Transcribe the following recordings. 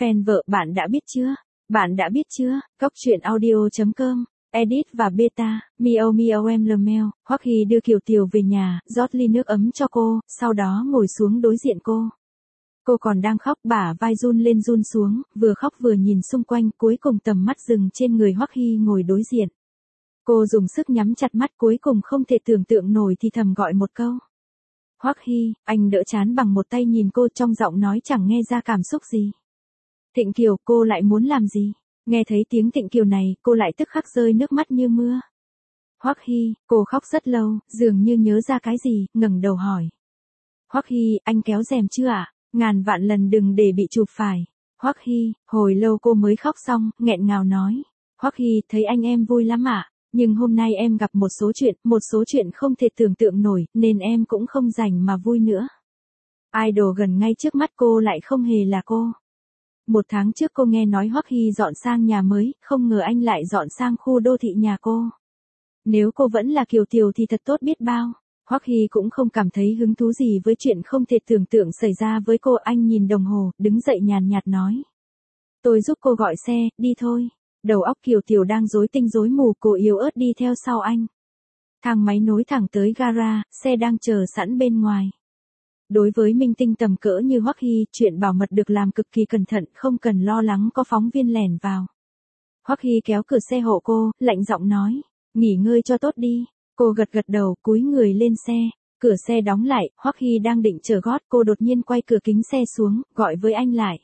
Fan vợ bạn đã biết chưa? Bạn đã biết chưa? Cóc truyện audio.com. Edit và beta, Miao Miao em Lemel. Hoắc Hy đưa Kiều Tiều về nhà, rót ly nước ấm cho cô, sau đó ngồi xuống đối diện cô. Cô còn đang khóc, bả vai run lên run xuống, vừa khóc vừa nhìn xung quanh, cuối cùng tầm mắt dừng trên người Hoắc Hy ngồi đối diện. Cô dùng sức nhắm chặt mắt, cuối cùng không thể tưởng tượng nổi thì thầm gọi một câu. Hoắc Hy, anh đỡ trán bằng một tay nhìn cô, trong giọng nói chẳng nghe ra cảm xúc gì. Thịnh Kiều, cô lại muốn làm gì? Nghe thấy tiếng Thịnh Kiều này, cô lại tức khắc rơi nước mắt như mưa. Hoắc Hy, cô khóc rất lâu, dường như nhớ ra cái gì, ngẩng đầu hỏi. Hoắc Hy, anh kéo rèm chưa ạ? Ngàn vạn lần đừng để bị chụp phải. Hoắc Hy, hồi lâu cô mới khóc xong, nghẹn ngào nói. Hoắc Hy, thấy anh em vui lắm ạ. Nhưng hôm nay em gặp một số chuyện không thể tưởng tượng nổi, nên em cũng không rảnh mà vui nữa. Idol gần ngay trước mắt cô lại không hề là cô. 1 tháng trước cô nghe nói Hoắc Hy dọn sang nhà mới, không ngờ anh lại dọn sang khu đô thị nhà cô. Nếu cô vẫn là Kiều Tiều thì thật tốt biết bao. Hoắc Hy cũng không cảm thấy hứng thú gì với chuyện không thể tưởng tượng xảy ra với cô. Anh nhìn đồng hồ, đứng dậy nhàn nhạt nói. Tôi giúp cô gọi xe, đi thôi. Đầu óc Kiều Tiều đang rối tinh rối mù, cô yếu ớt đi theo sau anh. Thang máy nối thẳng tới gara, xe đang chờ sẵn bên ngoài. Đối với minh tinh tầm cỡ như Hoắc Hy, chuyện bảo mật được làm cực kỳ cẩn thận, không cần lo lắng có phóng viên lẻn vào. Hoắc Hy kéo cửa xe hộ cô, lạnh giọng nói, nghỉ ngơi cho tốt đi. Cô gật gật đầu, cúi người lên xe. Cửa xe đóng lại, Hoắc Hy đang định chở gót, cô đột nhiên quay cửa kính xe xuống, gọi với anh lại.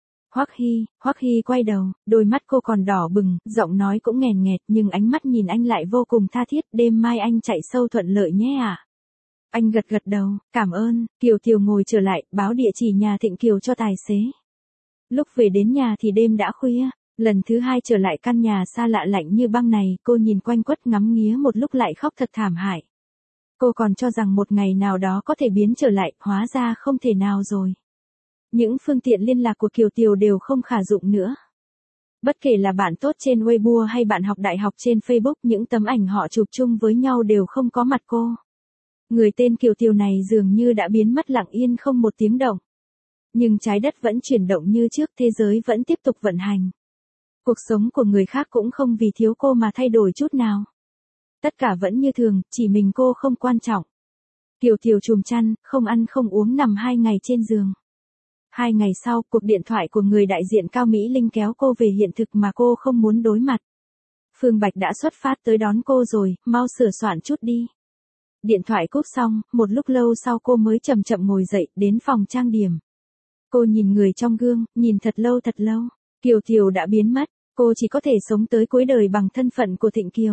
Hoắc Hy quay đầu, đôi mắt cô còn đỏ bừng, giọng nói cũng nghèn nghẹt, nhưng ánh mắt nhìn anh lại vô cùng tha thiết. Đêm mai anh chạy sâu thuận lợi nhé ạ. Anh gật gật đầu, cảm ơn. Kiều Tiều ngồi trở lại, báo địa chỉ nhà Thịnh Kiều cho tài xế. Lúc về đến nhà thì đêm đã khuya. Lần thứ 2 trở lại căn nhà xa lạ lạnh như băng này, cô nhìn quanh quất ngắm nghía một lúc lại khóc thật thảm hại. Cô còn cho rằng một ngày nào đó có thể biến trở lại, hóa ra không thể nào rồi. Những phương tiện liên lạc của Kiều Tiều đều không khả dụng nữa. Bất kể là bạn tốt trên Weibo hay bạn học đại học trên Facebook, những tấm ảnh họ chụp chung với nhau đều không có mặt cô. Người tên Kiều Tiều này dường như đã biến mất lặng yên không một tiếng động. Nhưng trái đất vẫn chuyển động như trước, thế giới vẫn tiếp tục vận hành. Cuộc sống của người khác cũng không vì thiếu cô mà thay đổi chút nào. Tất cả vẫn như thường, chỉ mình cô không quan trọng. Kiều Tiều chùm chăn, không ăn không uống nằm 2 ngày trên giường. 2 ngày sau, cuộc điện thoại của người đại diện Cao Mỹ Linh kéo cô về hiện thực mà cô không muốn đối mặt. Phương Bạch đã xuất phát tới đón cô rồi, mau sửa soạn chút đi. Điện thoại cúp xong, một lúc lâu sau cô mới chậm chậm ngồi dậy, đến phòng trang điểm. Cô nhìn người trong gương, nhìn thật lâu. Kiều Tiều đã biến mất, cô chỉ có thể sống tới cuối đời bằng thân phận của Thịnh Kiều.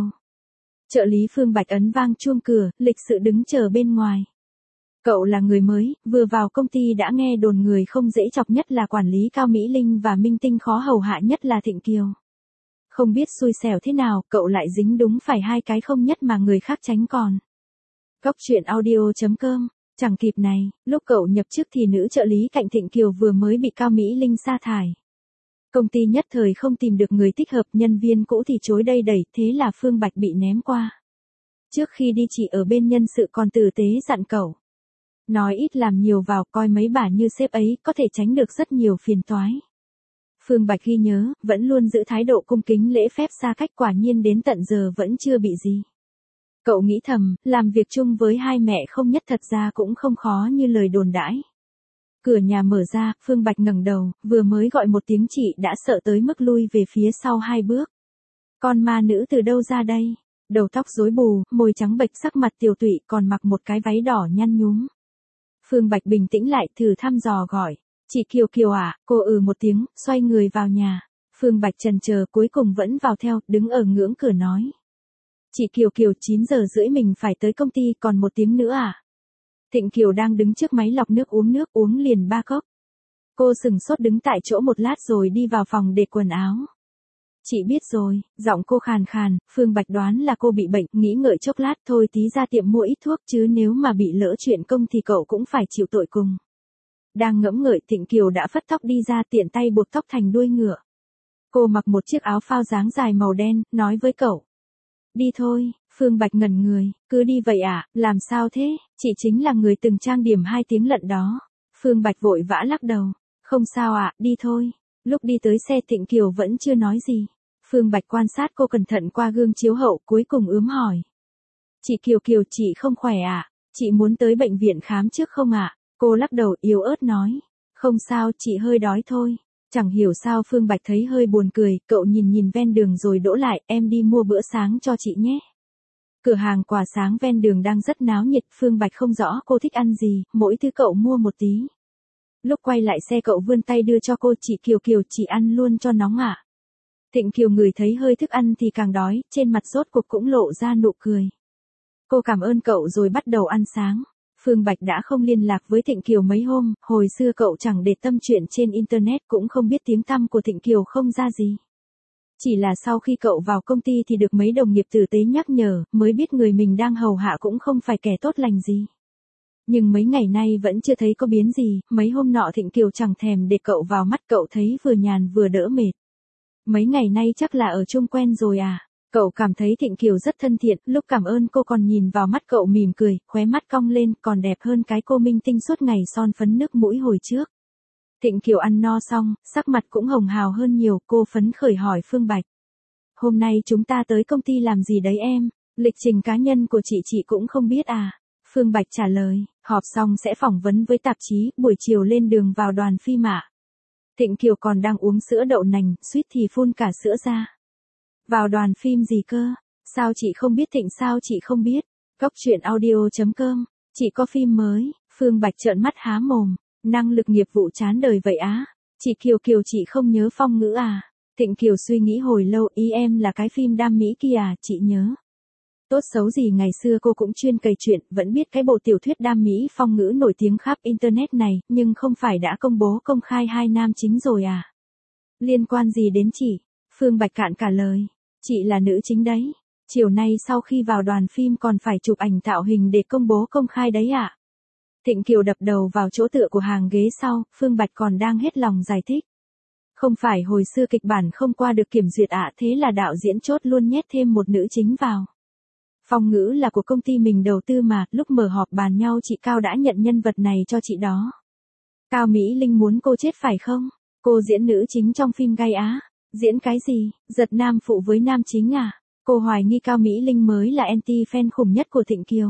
Trợ lý Phương Bạch ấn vang chuông cửa, lịch sự đứng chờ bên ngoài. Cậu là người mới, vừa vào công ty đã nghe đồn người không dễ chọc nhất là quản lý Cao Mỹ Linh và minh tinh khó hầu hạ nhất là Thịnh Kiều. Không biết xui xẻo thế nào, cậu lại dính đúng phải 2 cái không nhất mà người khác tránh còn. Cóc truyện audio.com. Chẳng kịp này, lúc cậu nhập chức thì nữ trợ lý cạnh Thịnh Kiều vừa mới bị Cao Mỹ Linh sa thải. Công ty nhất thời không tìm được người thích hợp, nhân viên cũ thì chối đây đẩy, thế là Phương Bạch bị ném qua. Trước khi đi chị ở bên nhân sự còn tử tế dặn cậu. Nói ít làm nhiều vào, coi mấy bà như sếp ấy, có thể tránh được rất nhiều phiền toái. Phương Bạch ghi nhớ, vẫn luôn giữ thái độ cung kính lễ phép xa cách, quả nhiên đến tận giờ vẫn chưa bị gì. Cậu nghĩ thầm, làm việc chung với 2 mẹ không nhất thật ra cũng không khó như lời đồn đãi. Cửa nhà mở ra, Phương Bạch ngẩng đầu, vừa mới gọi một tiếng chị đã sợ tới mức lui về phía sau 2 bước. Con ma nữ từ đâu ra đây? Đầu tóc rối bù, môi trắng bệch, sắc mặt tiều tụy, còn mặc một cái váy đỏ nhăn nhúm. Phương Bạch bình tĩnh lại, thử thăm dò gọi. Chị Kiều Kiều à? Cô một tiếng, xoay người vào nhà. Phương Bạch chần chờ, cuối cùng vẫn vào theo, đứng ở ngưỡng cửa nói. Chị Kiều Kiều, 9 giờ rưỡi mình phải tới công ty, còn 1 tiếng nữa à? Thịnh Kiều đang đứng trước máy lọc nước, uống liền 3 cốc. Cô sừng sốt đứng tại chỗ một lát rồi đi vào phòng để quần áo. Chị biết rồi, giọng cô khàn khàn, Phương Bạch đoán là cô bị bệnh, nghĩ ngợi chốc lát, thôi tí ra tiệm mua ít thuốc, chứ nếu mà bị lỡ chuyện công thì cậu cũng phải chịu tội cùng. Đang ngẫm ngợi, Thịnh Kiều đã phất tóc đi ra, tiện tay buộc tóc thành đuôi ngựa. Cô mặc một chiếc áo phao dáng dài màu đen, nói với cậu. Đi thôi. Phương Bạch ngẩn người, cứ đi vậy à, làm sao thế, chị chính là người từng trang điểm 2 tiếng lận đó. Phương Bạch vội vã lắc đầu, không sao ạ, đi thôi. Lúc đi tới xe Thịnh Kiều vẫn chưa nói gì. Phương Bạch quan sát cô cẩn thận qua gương chiếu hậu cuối cùng ướm hỏi. Chị Kiều Kiều chị không khỏe à? Chị muốn tới bệnh viện khám trước không ạ? Cô lắc đầu yếu ớt nói. Không sao, chị hơi đói thôi. Chẳng hiểu sao Phương Bạch thấy hơi buồn cười, cậu nhìn ven đường rồi đỗ lại, em đi mua bữa sáng cho chị nhé. Cửa hàng quà sáng ven đường đang rất náo nhiệt, Phương Bạch không rõ cô thích ăn gì, mỗi thứ cậu mua một tí. Lúc quay lại xe cậu vươn tay đưa cho cô, chị Kiều Kiều chị ăn luôn cho nóng ạ. Thịnh Kiều ngửi thấy hơi thức ăn thì càng đói, trên mặt rốt cuộc cũng lộ ra nụ cười. Cô cảm ơn cậu rồi bắt đầu ăn sáng. Phương Bạch đã không liên lạc với Thịnh Kiều mấy hôm, hồi xưa cậu chẳng để tâm chuyện trên Internet cũng không biết tiếng tăm của Thịnh Kiều không ra gì. Chỉ là sau khi cậu vào công ty thì được mấy đồng nghiệp tử tế nhắc nhở, mới biết người mình đang hầu hạ cũng không phải kẻ tốt lành gì. Nhưng mấy ngày nay vẫn chưa thấy có biến gì, mấy hôm nọ Thịnh Kiều chẳng thèm để cậu vào mắt, cậu thấy vừa nhàn vừa đỡ mệt. Mấy ngày nay chắc là ở chung quen rồi à? Cậu cảm thấy Thịnh Kiều rất thân thiện, lúc cảm ơn cô còn nhìn vào mắt cậu mỉm cười, khóe mắt cong lên, còn đẹp hơn cái cô minh tinh suốt ngày son phấn nước mũi hồi trước. Thịnh Kiều ăn no xong, sắc mặt cũng hồng hào hơn nhiều, cô phấn khởi hỏi Phương Bạch. Hôm nay chúng ta tới công ty làm gì đấy em? Lịch trình cá nhân của chị cũng không biết à? Phương Bạch trả lời, họp xong sẽ phỏng vấn với tạp chí, buổi chiều lên đường vào đoàn phim ạ. Thịnh Kiều còn đang uống sữa đậu nành, suýt thì phun cả sữa ra. Vào đoàn phim gì cơ? Sao chị không biết Thịnh, sao chị không biết? Cóc truyện audio.com, chị có phim mới. Phương Bạch trợn mắt há mồm, năng lực nghiệp vụ chán đời vậy á? Chị Kiều Kiều chị không nhớ phong ngữ à? Thịnh Kiều suy nghĩ hồi lâu, ý em là cái phim đam mỹ kia à, chị nhớ. Tốt xấu gì ngày xưa cô cũng chuyên cày chuyện, vẫn biết cái bộ tiểu thuyết đam mỹ phong ngữ nổi tiếng khắp Internet này, nhưng không phải đã công bố công khai hai nam chính rồi à? Liên quan gì đến chị? Phương Bạch cạn cả lời. Chị là nữ chính đấy. Chiều nay sau khi vào đoàn phim còn phải chụp ảnh tạo hình để công bố công khai đấy ạ. Thịnh Kiều đập đầu vào chỗ tựa của hàng ghế sau, Phương Bạch còn đang hết lòng giải thích. Không phải hồi xưa kịch bản không qua được kiểm duyệt ạ, thế là đạo diễn chốt luôn nhét thêm một nữ chính vào. Phong ngữ là của công ty mình đầu tư mà, lúc mở họp bàn nhau chị Cao đã nhận nhân vật này cho chị đó. Cao Mỹ Linh muốn cô chết phải không? Cô diễn nữ chính trong phim Gai Á. Diễn cái gì? Giật nam phụ với nam chính à? Cô hoài nghi Cao Mỹ Linh mới là anti-fan khủng nhất của Thịnh Kiều.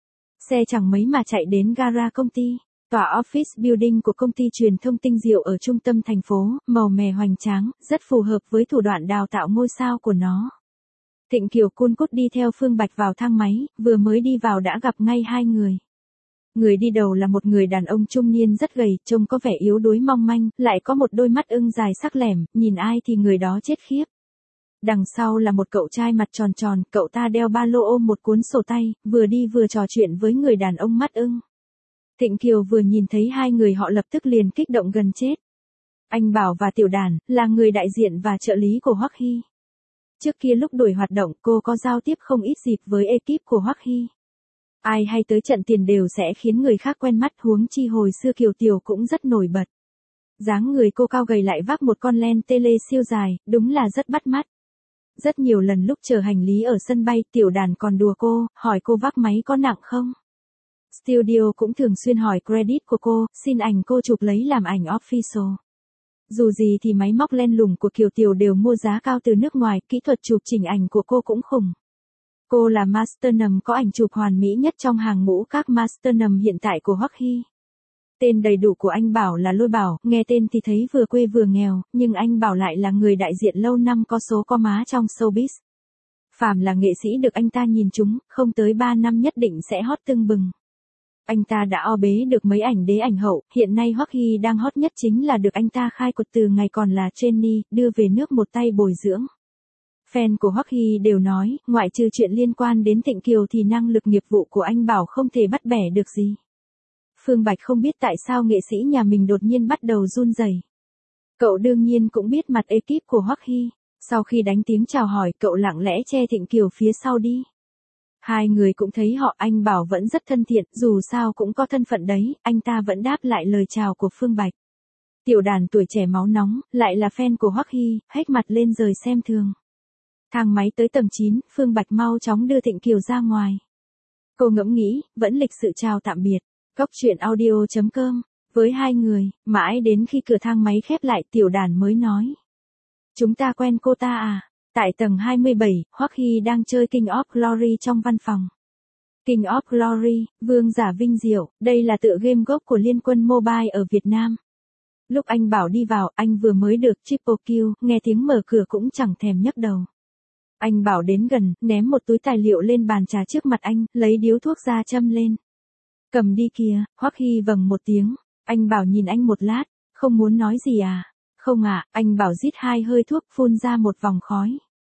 Xe chẳng mấy mà chạy đến gara công ty. Tòa office building của công ty truyền thông Tinh Diệu ở trung tâm thành phố, màu mè hoành tráng, rất phù hợp với thủ đoạn đào tạo ngôi sao của nó. Thịnh Kiều cun cút đi theo Phương Bạch vào thang máy, vừa mới đi vào đã gặp ngay hai người. Người đi đầu là một người đàn ông trung niên rất gầy, trông có vẻ yếu đuối mong manh, lại có một đôi mắt ưng dài sắc lẻm, nhìn ai thì người đó chết khiếp. Đằng sau là một cậu trai mặt tròn tròn, cậu ta đeo ba lô ôm một cuốn sổ tay, vừa đi vừa trò chuyện với người đàn ông mắt ưng. Thịnh Kiều vừa nhìn thấy hai người họ lập tức liền kích động gần chết. Anh Bảo và Tiểu Đàn, là người đại diện và trợ lý của Hoắc Hy. Trước kia lúc đuổi hoạt động cô có giao tiếp không ít dịp với ekip của Hoắc Hy. Ai hay tới trận tiền đều sẽ khiến người khác quen mắt, huống chi hồi xưa Kiều Tiểu cũng rất nổi bật. Dáng người cô cao gầy lại vác một con len tele siêu dài, đúng là rất bắt mắt. Rất nhiều lần lúc chờ hành lý ở sân bay, Tiểu Đàn còn đùa cô, hỏi cô vác máy có nặng không? Studio cũng thường xuyên hỏi credit của cô, xin ảnh cô chụp lấy làm ảnh official. Dù gì thì máy móc len lủng của Kiều Tiểu đều mua giá cao từ nước ngoài, kỹ thuật chụp chỉnh ảnh của cô cũng khủng. Cô là master nầm có ảnh chụp hoàn mỹ nhất trong hàng ngũ các master nầm hiện tại của Hoắc Hy. Tên đầy đủ của anh Bảo là Lôi Bảo, nghe tên thì thấy vừa quê vừa nghèo, nhưng anh Bảo lại là người đại diện lâu năm có số có má trong showbiz. Phàm là nghệ sĩ được anh ta nhìn trúng, không tới 3 năm nhất định sẽ hot tưng bừng. Anh ta đã o bế được mấy ảnh đế ảnh hậu, hiện nay Hoắc Hy đang hot nhất chính là được anh ta khai quật từ ngày còn là trainee, đưa về nước một tay bồi dưỡng. Fan của Hoắc Hy đều nói, ngoại trừ chuyện liên quan đến Thịnh Kiều thì năng lực nghiệp vụ của anh Bảo không thể bắt bẻ được gì. Phương Bạch không biết tại sao nghệ sĩ nhà mình đột nhiên bắt đầu run rẩy. Cậu đương nhiên cũng biết mặt ekip của Hoắc Hy. Sau khi đánh tiếng chào hỏi, cậu lặng lẽ che Thịnh Kiều phía sau đi. Hai người cũng thấy họ, anh Bảo vẫn rất thân thiện, dù sao cũng có thân phận đấy, anh ta vẫn đáp lại lời chào của Phương Bạch. Tiểu Đàn tuổi trẻ máu nóng, lại là fan của Hoắc Hy, hét mặt lên rời xem thường. Thang máy tới tầng 9, Phương Bạch mau chóng đưa Thịnh Kiều ra ngoài. Cô ngẫm nghĩ, vẫn lịch sự chào tạm biệt. Cóc truyện audio.com với hai người, mãi đến khi cửa thang máy khép lại Tiểu Đàn mới nói. Chúng ta quen cô ta à? Tại tầng 27, Hoắc Hy đang chơi King of Glory trong văn phòng. King of Glory, Vương giả vinh diệu, đây là tựa game gốc của Liên Quân Mobile ở Việt Nam. Lúc anh Bảo đi vào, anh vừa mới được triple kill, nghe tiếng mở cửa cũng chẳng thèm nhấc đầu. Anh Bảo đến gần, ném một túi tài liệu lên bàn trà trước mặt anh, lấy điếu thuốc ra châm lên. Cầm đi kìa, Hoắc Hy vâng một tiếng. Anh Bảo nhìn anh một lát, không muốn nói gì à? Không ạ, anh Bảo rít hai hơi thuốc phun ra một vòng khói.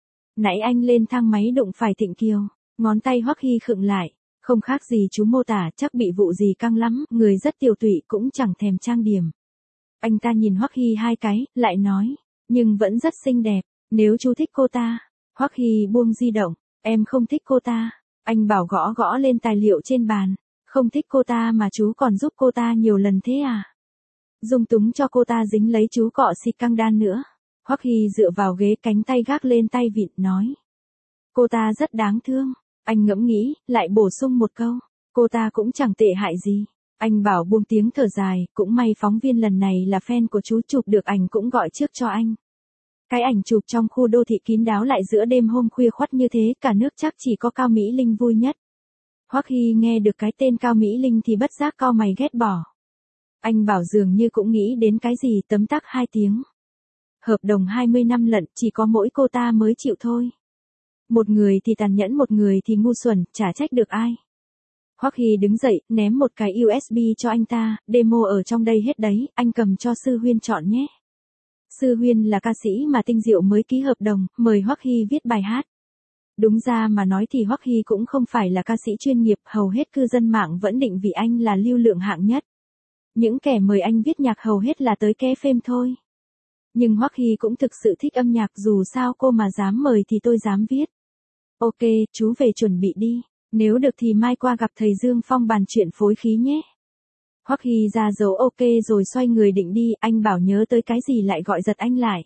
Nãy anh lên thang máy đụng phải Thịnh Kiều, ngón tay Hoắc Hy khựng lại, không khác gì chú mô tả, chắc bị vụ gì căng lắm, người rất tiều tụy cũng chẳng thèm trang điểm. Anh ta nhìn Hoắc Hy hai cái, lại nói, nhưng vẫn rất xinh đẹp, nếu chú thích cô ta. Hoắc Hy buông di động, em không thích cô ta. Anh Bảo gõ gõ lên tài liệu trên bàn, không thích cô ta mà chú còn giúp cô ta nhiều lần thế à? Dung túng cho cô ta dính lấy chú cọ xịt căng đan nữa. Hoắc Hy dựa vào ghế, cánh tay gác lên tay vịn nói. Cô ta rất đáng thương. Anh ngẫm nghĩ, lại bổ sung một câu. Cô ta cũng chẳng tệ hại gì. Anh Bảo buông tiếng thở dài, cũng may phóng viên lần này là fan của chú, chụp được ảnh cũng gọi trước cho anh. Cái ảnh chụp trong khu đô thị kín đáo lại giữa đêm hôm khuya khoắt như thế, cả nước chắc chỉ có Cao Mỹ Linh vui nhất. Hoắc Hy nghe được cái tên Cao Mỹ Linh thì bất giác cau mày ghét bỏ. Anh Bảo dường như cũng nghĩ đến cái gì, tấm tắc hai tiếng. Hợp đồng 20 năm lận, chỉ có mỗi cô ta mới chịu thôi. Một người thì tàn nhẫn, một người thì ngu xuẩn, chả trách được ai. Hoắc Hy đứng dậy, ném một cái USB cho anh ta, demo ở trong đây hết đấy, anh cầm cho Sư Huyên chọn nhé. Sư Huyên là ca sĩ mà Tinh Diệu mới ký hợp đồng, mời Hoắc Hy viết bài hát. Đúng ra mà nói thì Hoắc Hy cũng không phải là ca sĩ chuyên nghiệp, hầu hết cư dân mạng vẫn định vì anh là lưu lượng hạng nhất. Những kẻ mời anh viết nhạc hầu hết là tới ké phêm thôi. Nhưng Hoắc Hy cũng thực sự thích âm nhạc, dù sao cô mà dám mời thì tôi dám viết. Ok, chú về chuẩn bị đi, nếu được thì mai qua gặp thầy Dương Phong bàn chuyện phối khí nhé. Hoắc Hy ra dấu ok rồi xoay người định đi, anh Bảo nhớ tới cái gì lại gọi giật anh lại.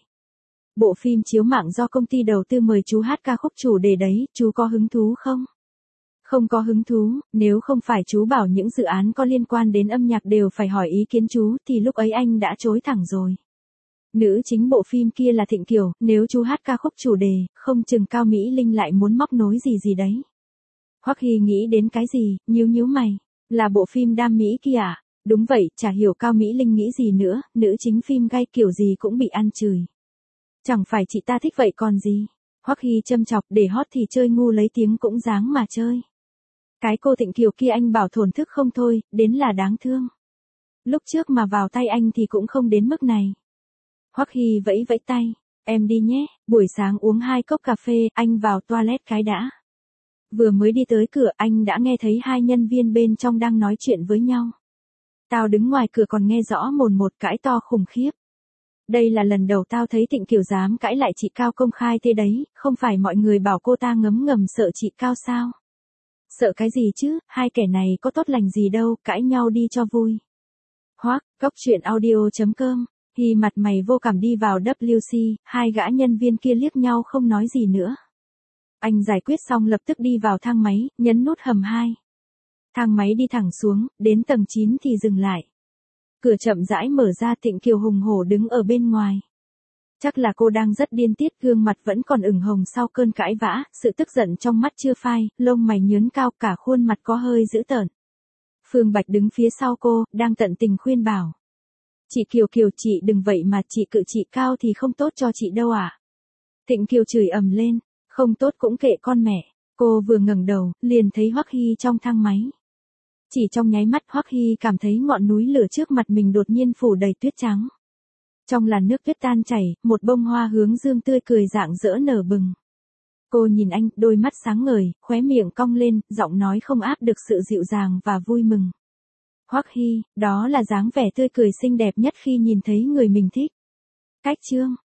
Bộ phim chiếu mạng do công ty đầu tư mời chú hát ca khúc chủ đề đấy, chú có hứng thú không? Không có hứng thú, nếu không phải chú bảo những dự án có liên quan đến âm nhạc đều phải hỏi ý kiến chú thì lúc ấy anh đã chối thẳng rồi. Nữ chính bộ phim kia là Thịnh Kiều, nếu chú hát ca khúc chủ đề, không chừng Cao Mỹ Linh lại muốn móc nối gì gì đấy. Hoắc Hy nghĩ đến cái gì, nhíu mày, là bộ phim Đam Mỹ kia à? Đúng vậy, chả hiểu Cao Mỹ Linh nghĩ gì nữa, nữ chính phim gay kiểu gì cũng bị ăn chửi. Chẳng phải chị ta thích vậy còn gì. Hoắc Hy châm chọc, để hot thì chơi ngu lấy tiếng cũng dáng mà chơi. Cái cô Thịnh Kiều kia anh Bảo thổn thức không thôi, đến là đáng thương. Lúc trước mà vào tay anh thì cũng không đến mức này. Hoắc Hy vẫy vẫy tay, em đi nhé, buổi sáng uống 2 cốc cà phê, anh vào toilet cái đã. Vừa mới đi tới cửa anh đã nghe thấy hai nhân viên bên trong đang nói chuyện với nhau. Tao đứng ngoài cửa còn nghe rõ mồn một, cãi to khủng khiếp. Đây là lần đầu tao thấy Thịnh Kiều dám cãi lại chị Cao công khai thế đấy, không phải mọi người bảo cô ta ngấm ngầm sợ chị Cao sao? Sợ cái gì chứ, hai kẻ này có tốt lành gì đâu, cãi nhau đi cho vui. Hoắc, Cốc Truyện Audio.com, Hy mặt mày vô cảm đi vào WC, hai gã nhân viên kia liếc nhau không nói gì nữa. Anh giải quyết xong lập tức đi vào thang máy, nhấn nút hầm 2. Thang máy đi thẳng xuống, đến tầng 9 thì dừng lại. Cửa chậm rãi mở ra, Thịnh Kiều hùng hổ đứng ở bên ngoài. Chắc là cô đang rất điên tiết, gương mặt vẫn còn ửng hồng sau cơn cãi vã, sự tức giận trong mắt chưa phai, lông mày nhướn cao, cả khuôn mặt có hơi dữ tợn. Phương Bạch đứng phía sau cô, đang tận tình khuyên bảo. Chị Kiều Kiều, chị đừng vậy mà, chị cự chị Cao thì không tốt cho chị đâu à. Thịnh Kiều chửi ầm lên, không tốt cũng kệ con mẹ. Cô vừa ngẩng đầu, liền thấy Hoắc Hy trong thang máy. Chỉ trong nháy mắt Hoắc Hy cảm thấy ngọn núi lửa trước mặt mình đột nhiên phủ đầy tuyết trắng. Trong làn nước tuyết tan chảy, một bông hoa hướng dương tươi cười rạng rỡ nở bừng. Cô nhìn anh, đôi mắt sáng ngời, khóe miệng cong lên, giọng nói không áp được sự dịu dàng và vui mừng. Hoắc Hy, đó là dáng vẻ tươi cười xinh đẹp nhất khi nhìn thấy người mình thích. Cách chương